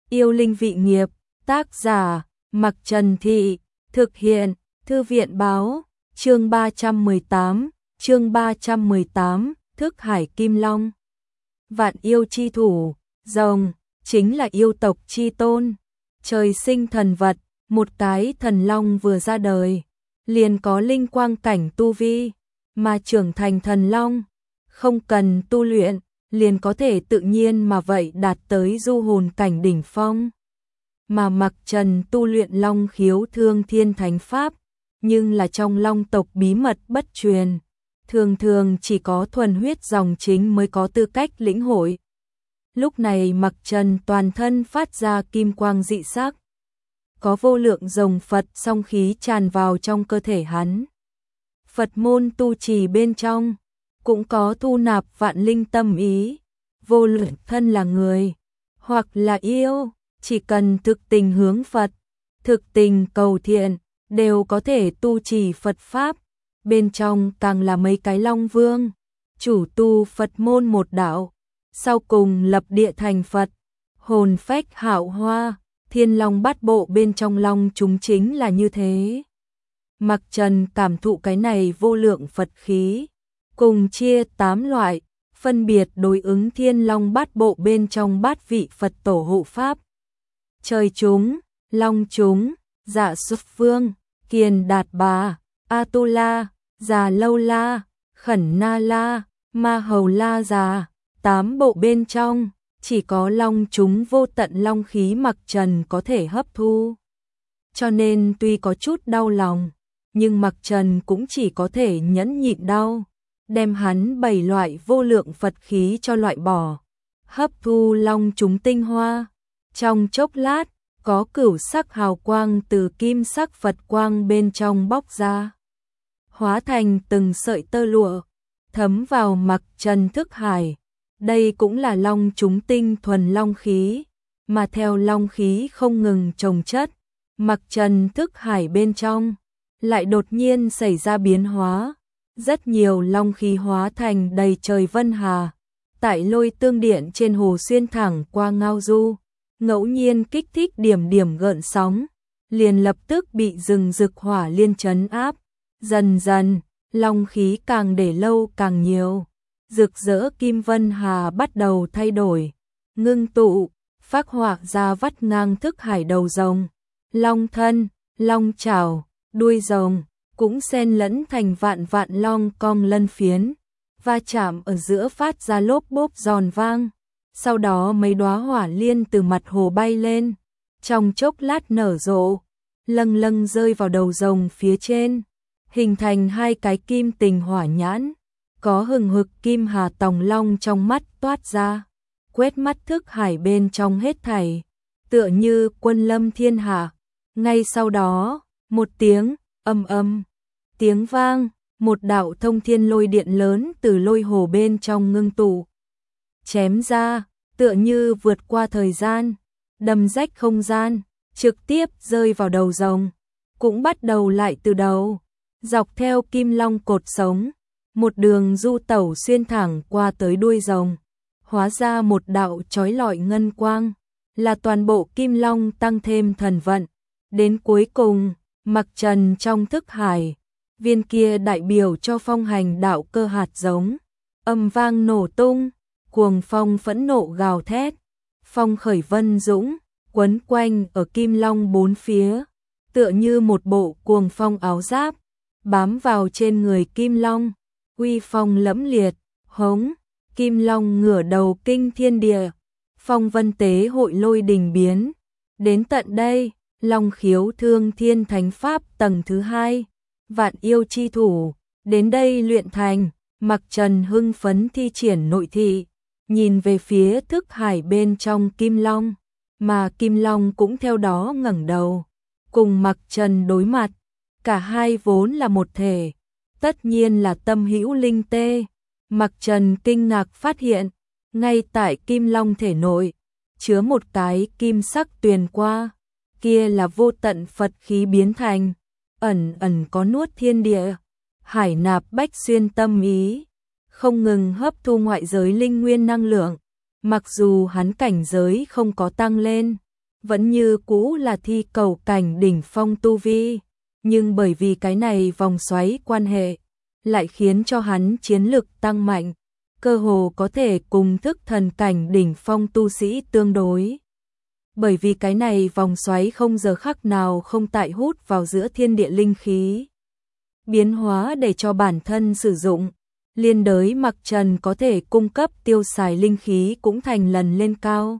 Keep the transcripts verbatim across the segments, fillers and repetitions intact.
Yêu linh vị nghiệp, tác giả, Mặc Trần Thị, thực hiện, Thư viện báo, chương ba trăm mười tám, chương ba trăm mười tám, Thức Hải Kim Long. Vạn yêu chi thủ, rồng, chính là yêu tộc chi tôn, trời sinh thần vật, một cái thần long vừa ra đời, liền có linh quang cảnh tu vi, mà trưởng thành thần long, không cần tu luyện, liền có thể tự nhiên mà vậy đạt tới du hồn cảnh đỉnh phong. Mà Mặc Trần tu luyện long khiếu thương thiên thánh pháp, nhưng là trong long tộc bí mật bất truyền, thường thường chỉ có thuần huyết dòng chính mới có tư cách lĩnh hội. Lúc này Mặc Trần toàn thân phát ra kim quang dị sắc, có vô lượng rồng Phật song khí tràn vào trong cơ thể hắn. Phật môn tu trì bên trong, cũng có thu nạp vạn linh tâm ý, vô luận thân là người, hoặc là yêu, chỉ cần thực tình hướng Phật, thực tình cầu thiện, đều có thể tu trì Phật Pháp. Bên trong càng là mấy cái Long Vương, chủ tu Phật môn một đạo, sau cùng lập địa thành Phật, hồn phách hạo hoa, thiên long bát bộ bên trong long chúng chính là như thế. Mặc Trần cảm thụ cái này vô lượng Phật khí, cùng chia tám loại, phân biệt đối ứng thiên long bát bộ bên trong bát vị Phật tổ hộ Pháp. Trời chúng, long chúng, Dạ Xuất Vương, Kiền Đạt Bà, Atula, Già Lâu La, Khẩn Na La, Ma Hầu La Già, tám bộ bên trong, chỉ có long chúng vô tận long khí Mặc Trần có thể hấp thu. Cho nên tuy có chút đau lòng, nhưng Mặc Trần cũng chỉ có thể nhẫn nhịn đau, đem hắn bảy loại vô lượng Phật khí cho loại bỏ, hấp thu long chúng tinh hoa. Trong chốc lát, có cửu sắc hào quang từ kim sắc Phật quang bên trong bóc ra, hóa thành từng sợi tơ lụa, thấm vào Mặc Trần thức hải. Đây cũng là long chúng tinh thuần long khí, mà theo long khí không ngừng chồng chất, Mặc Trần thức hải bên trong lại đột nhiên xảy ra biến hóa, rất nhiều long khí hóa thành đầy trời vân hà, tại Lôi Tương Điện trên hồ xuyên thẳng qua ngao du, ngẫu nhiên kích thích điểm điểm gợn sóng, liền lập tức bị rừng rực hỏa liên trấn áp. Dần dần, long khí càng để lâu càng nhiều, rực rỡ kim vân hà bắt đầu thay đổi, ngưng tụ, phác họa ra vắt ngang thức hải đầu rồng, long thân, long chảo, đuôi rồng, cũng xen lẫn thành vạn vạn long cong lân phiến, va chạm ở giữa phát ra lốp bốp giòn vang. Sau đó mấy đóa hỏa liên từ mặt hồ bay lên, trong chốc lát nở rộ, lâng lâng rơi vào đầu rồng phía trên, hình thành hai cái kim tình hỏa nhãn, có hừng hực kim hà tòng long trong mắt toát ra, quét mắt thức hải bên trong hết thảy, tựa như quân lâm thiên hạ. Ngay sau đó, một tiếng âm âm, tiếng vang, một đạo thông thiên lôi điện lớn từ lôi hồ bên trong ngưng tụ, chém ra, tựa như vượt qua thời gian, đâm rách không gian, trực tiếp rơi vào đầu rồng, cũng bắt đầu lại từ đầu, dọc theo kim long cột sống, một đường du tẩu xuyên thẳng qua tới đuôi rồng, hóa ra một đạo chói lọi ngân quang, là toàn bộ kim long tăng thêm thần vận. Đến cuối cùng, Mặc Trần trong thức hải, viên kia đại biểu cho phong hành đạo cơ hạt giống, âm vang nổ tung, cuồng phong phẫn nộ gào thét, phong khởi vân dũng, quấn quanh ở kim long bốn phía, tựa như một bộ cuồng phong áo giáp, bám vào trên người kim long, uy phong lẫm liệt, hống, kim long ngửa đầu kinh thiên địa, phong vân tế hội lôi đình biến. Đến tận đây, long khiếu thương thiên thánh pháp tầng thứ hai, vạn yêu chi thủ, đến đây luyện thành. Mặc Trần hưng phấn thi triển nội thị, nhìn về phía thức hải bên trong kim long, mà kim long cũng theo đó ngẩng đầu, cùng Mặc Trần đối mặt, cả hai vốn là một thể, tất nhiên là tâm hữu linh tê. Mặc Trần kinh ngạc phát hiện, ngay tại kim long thể nội, chứa một cái kim sắc tuyền qua, kia là vô tận Phật khí biến thành, ẩn ẩn có nuốt thiên địa, hải nạp bách xuyên tâm ý, không ngừng hấp thu ngoại giới linh nguyên năng lượng. Mặc dù hắn cảnh giới không có tăng lên, vẫn như cũ là thi cầu cảnh đỉnh phong tu vi, nhưng bởi vì cái này vòng xoáy quan hệ, lại khiến cho hắn chiến lực tăng mạnh, cơ hồ có thể cùng thức thần cảnh đỉnh phong tu sĩ tương đối. Bởi vì cái này vòng xoáy không giờ khắc nào không tại hút vào giữa thiên địa linh khí, biến hóa để cho bản thân sử dụng, liên đới Mặc Trần có thể cung cấp tiêu xài linh khí cũng thành lần lên cao.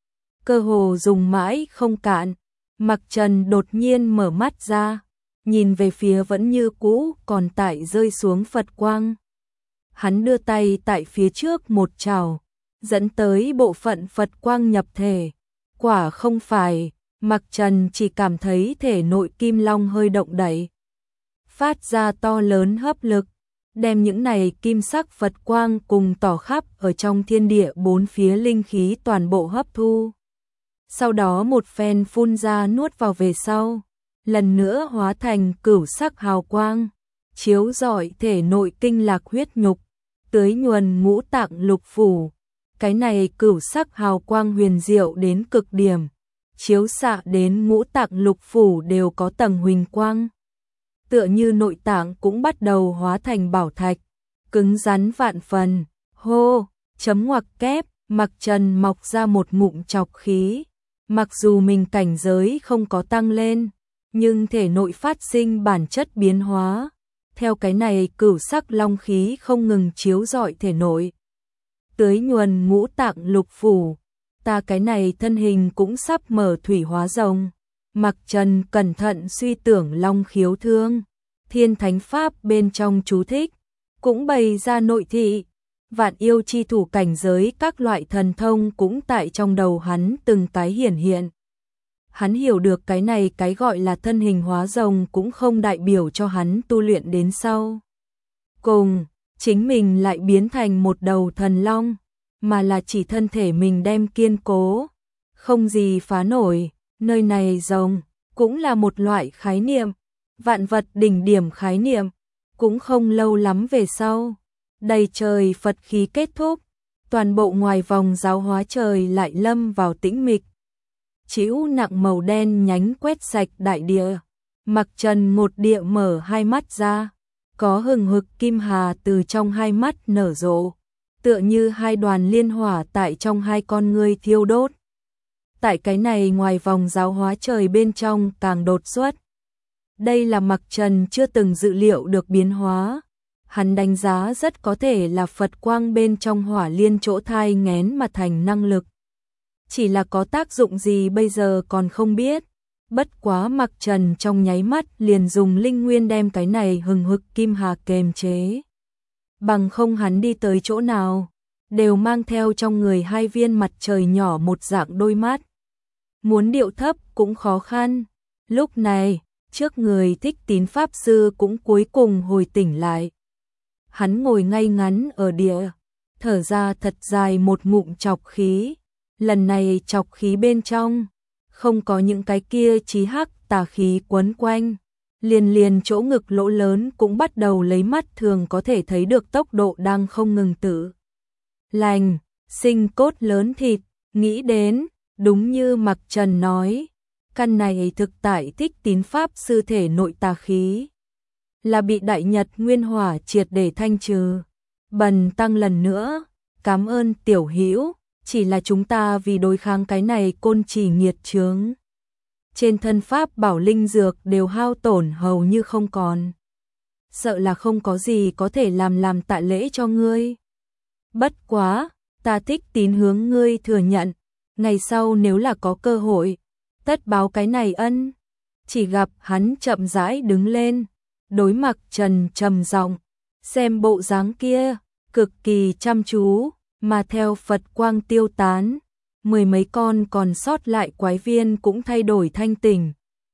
Cơ hồ dùng mãi không cạn, Mặc Trần đột nhiên mở mắt ra, nhìn về phía vẫn như cũ còn tại rơi xuống Phật quang. Hắn đưa tay tại phía trước một trào, dẫn tới bộ phận Phật quang nhập thể. Quả không phải, Mặc Trần chỉ cảm thấy thể nội kim long hơi động đậy, phát ra to lớn hấp lực, đem những này kim sắc Phật quang cùng tỏ khắp ở trong thiên địa bốn phía linh khí toàn bộ hấp thu. Sau đó một phen phun ra nuốt vào về sau, lần nữa hóa thành cửu sắc hào quang, chiếu rọi thể nội kinh lạc huyết nhục, tưới nhuần ngũ tạng lục phủ. Cái này cửu sắc hào quang huyền diệu đến cực điểm, chiếu xạ đến ngũ tạng lục phủ đều có tầng huỳnh quang. Tựa như nội tạng cũng bắt đầu hóa thành bảo thạch, cứng rắn vạn phần. Hô, chấm ngoặc kép, Mặc Trần mọc ra một ngụm trọc khí. Mặc dù mình cảnh giới không có tăng lên, nhưng thể nội phát sinh bản chất biến hóa. Theo cái này cửu sắc long khí không ngừng chiếu rọi thể nội, tưới nhuần ngũ tạng lục phủ, ta cái này thân hình cũng sắp mở thủy hóa rồng. Mặc Trần cẩn thận suy tưởng long khiếu thương, thiên thánh pháp bên trong chú thích, cũng bày ra nội thị, vạn yêu chi thủ cảnh giới các loại thần thông cũng tại trong đầu hắn từng cái hiển hiện. Hắn hiểu được cái này cái gọi là thân hình hóa rồng cũng không đại biểu cho hắn tu luyện đến sau cùng chính mình lại biến thành một đầu thần long, mà là chỉ thân thể mình đem kiên cố, không gì phá nổi. Nơi này rồng cũng là một loại khái niệm, vạn vật đỉnh điểm khái niệm. Cũng không lâu lắm về sau, đầy trời Phật khí kết thúc, toàn bộ ngoài vòng giáo hóa trời lại lâm vào tĩnh mịch. Chĩu nặng màu đen nhánh quét sạch đại địa. Mặc Trần một địa mở hai mắt ra, có hừng hực kim hà từ trong hai mắt nở rộ, tựa như hai đoàn liên hỏa tại trong hai con ngươi thiêu đốt. Tại cái này ngoài vòng giáo hóa trời bên trong càng đột xuất. Đây là Mặc Trần chưa từng dự liệu được biến hóa. Hắn đánh giá rất có thể là Phật quang bên trong hỏa liên chỗ thai nghén mà thành năng lực. Chỉ là có tác dụng gì bây giờ còn không biết. Bất quá Mặc Trần trong nháy mắt liền dùng linh nguyên đem cái này hừng hực kim hà kềm chế. Bằng không hắn đi tới chỗ nào, đều mang theo trong người hai viên mặt trời nhỏ một dạng đôi mắt. Muốn điệu thấp cũng khó khăn. Lúc này, trước người Thích Tín Pháp Sư cũng cuối cùng hồi tỉnh lại. Hắn ngồi ngay ngắn ở địa, thở ra thật dài một ngụm trọc khí. Lần này trọc khí bên trong, không có những cái kia chí hắc tà khí quấn quanh. Liền liền chỗ ngực lỗ lớn cũng bắt đầu lấy mắt thường có thể thấy được tốc độ đang không ngừng tự lành, sinh cốt lớn thịt. Nghĩ đến, đúng như Mặc Trần nói, căn này thực tại Thích Tín Pháp Sư thể nội tà khí, là bị Đại Nhật Nguyên Hỏa triệt để thanh trừ. Bần tăng lần nữa, cảm ơn tiểu hữu, chỉ là chúng ta vì đối kháng cái này côn trì nghiệt chướng. Trên thân pháp bảo linh dược đều hao tổn hầu như không còn. Sợ là không có gì có thể làm làm tạ lễ cho ngươi. Bất quá, ta Thích Tín hướng ngươi thừa nhận, ngày sau nếu là có cơ hội, tất báo cái này ân. Chỉ gặp hắn chậm rãi đứng lên, đối Mặc Trần trầm giọng, xem bộ dáng kia, cực kỳ chăm chú, mà theo Phật quang tiêu tán, mười mấy con còn sót lại quái viên cũng thay đổi thanh tỉnh.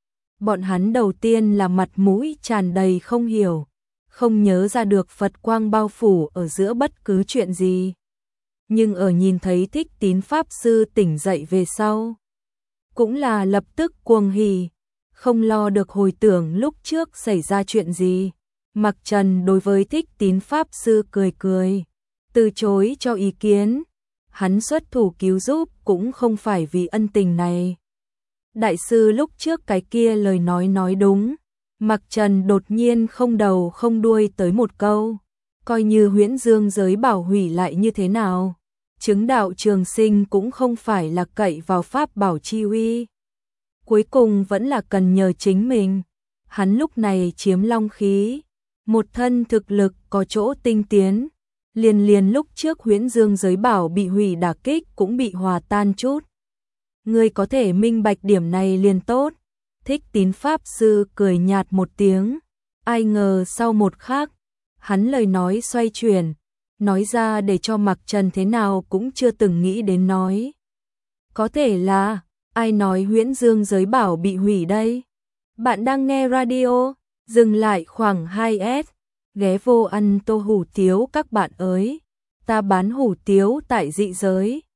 Bọn hắn đầu tiên là mặt mũi tràn đầy không hiểu, không nhớ ra được Phật quang bao phủ ở giữa bất cứ chuyện gì. Nhưng ở nhìn thấy Thích Tín Pháp Sư tỉnh dậy về sau, cũng là lập tức cuồng hỉ, không lo được hồi tưởng lúc trước xảy ra chuyện gì. Mặc Trần đối với Thích Tín Pháp Sư cười cười, từ chối cho ý kiến. Hắn xuất thủ cứu giúp cũng không phải vì ân tình này, đại sư lúc trước cái kia lời nói nói đúng. Mặc Trần đột nhiên không đầu không đuôi tới một câu, coi như Huyễn Dương giới bảo hủy lại như thế nào, chứng đạo trường sinh cũng không phải là cậy vào pháp bảo chi uy. Cuối cùng vẫn là cần nhờ chính mình. Hắn lúc này chiếm long khí, một thân thực lực có chỗ tinh tiến, liền liền lúc trước Huyễn Dương giới bảo bị hủy đả kích cũng bị hòa tan chút. Ngươi có thể minh bạch điểm này liền tốt. Thích Tín Pháp Sư cười nhạt một tiếng, ai ngờ sau một khắc, hắn lời nói xoay chuyển, nói ra để cho Mặc Trần thế nào cũng chưa từng nghĩ đến nói. Có thể là, ai nói Huyễn Dương giới bảo bị hủy đây? Bạn đang nghe radio, dừng lại khoảng hai S, ghé vô ăn tô hủ tiếu các bạn ơi, ta bán hủ tiếu tại dị giới.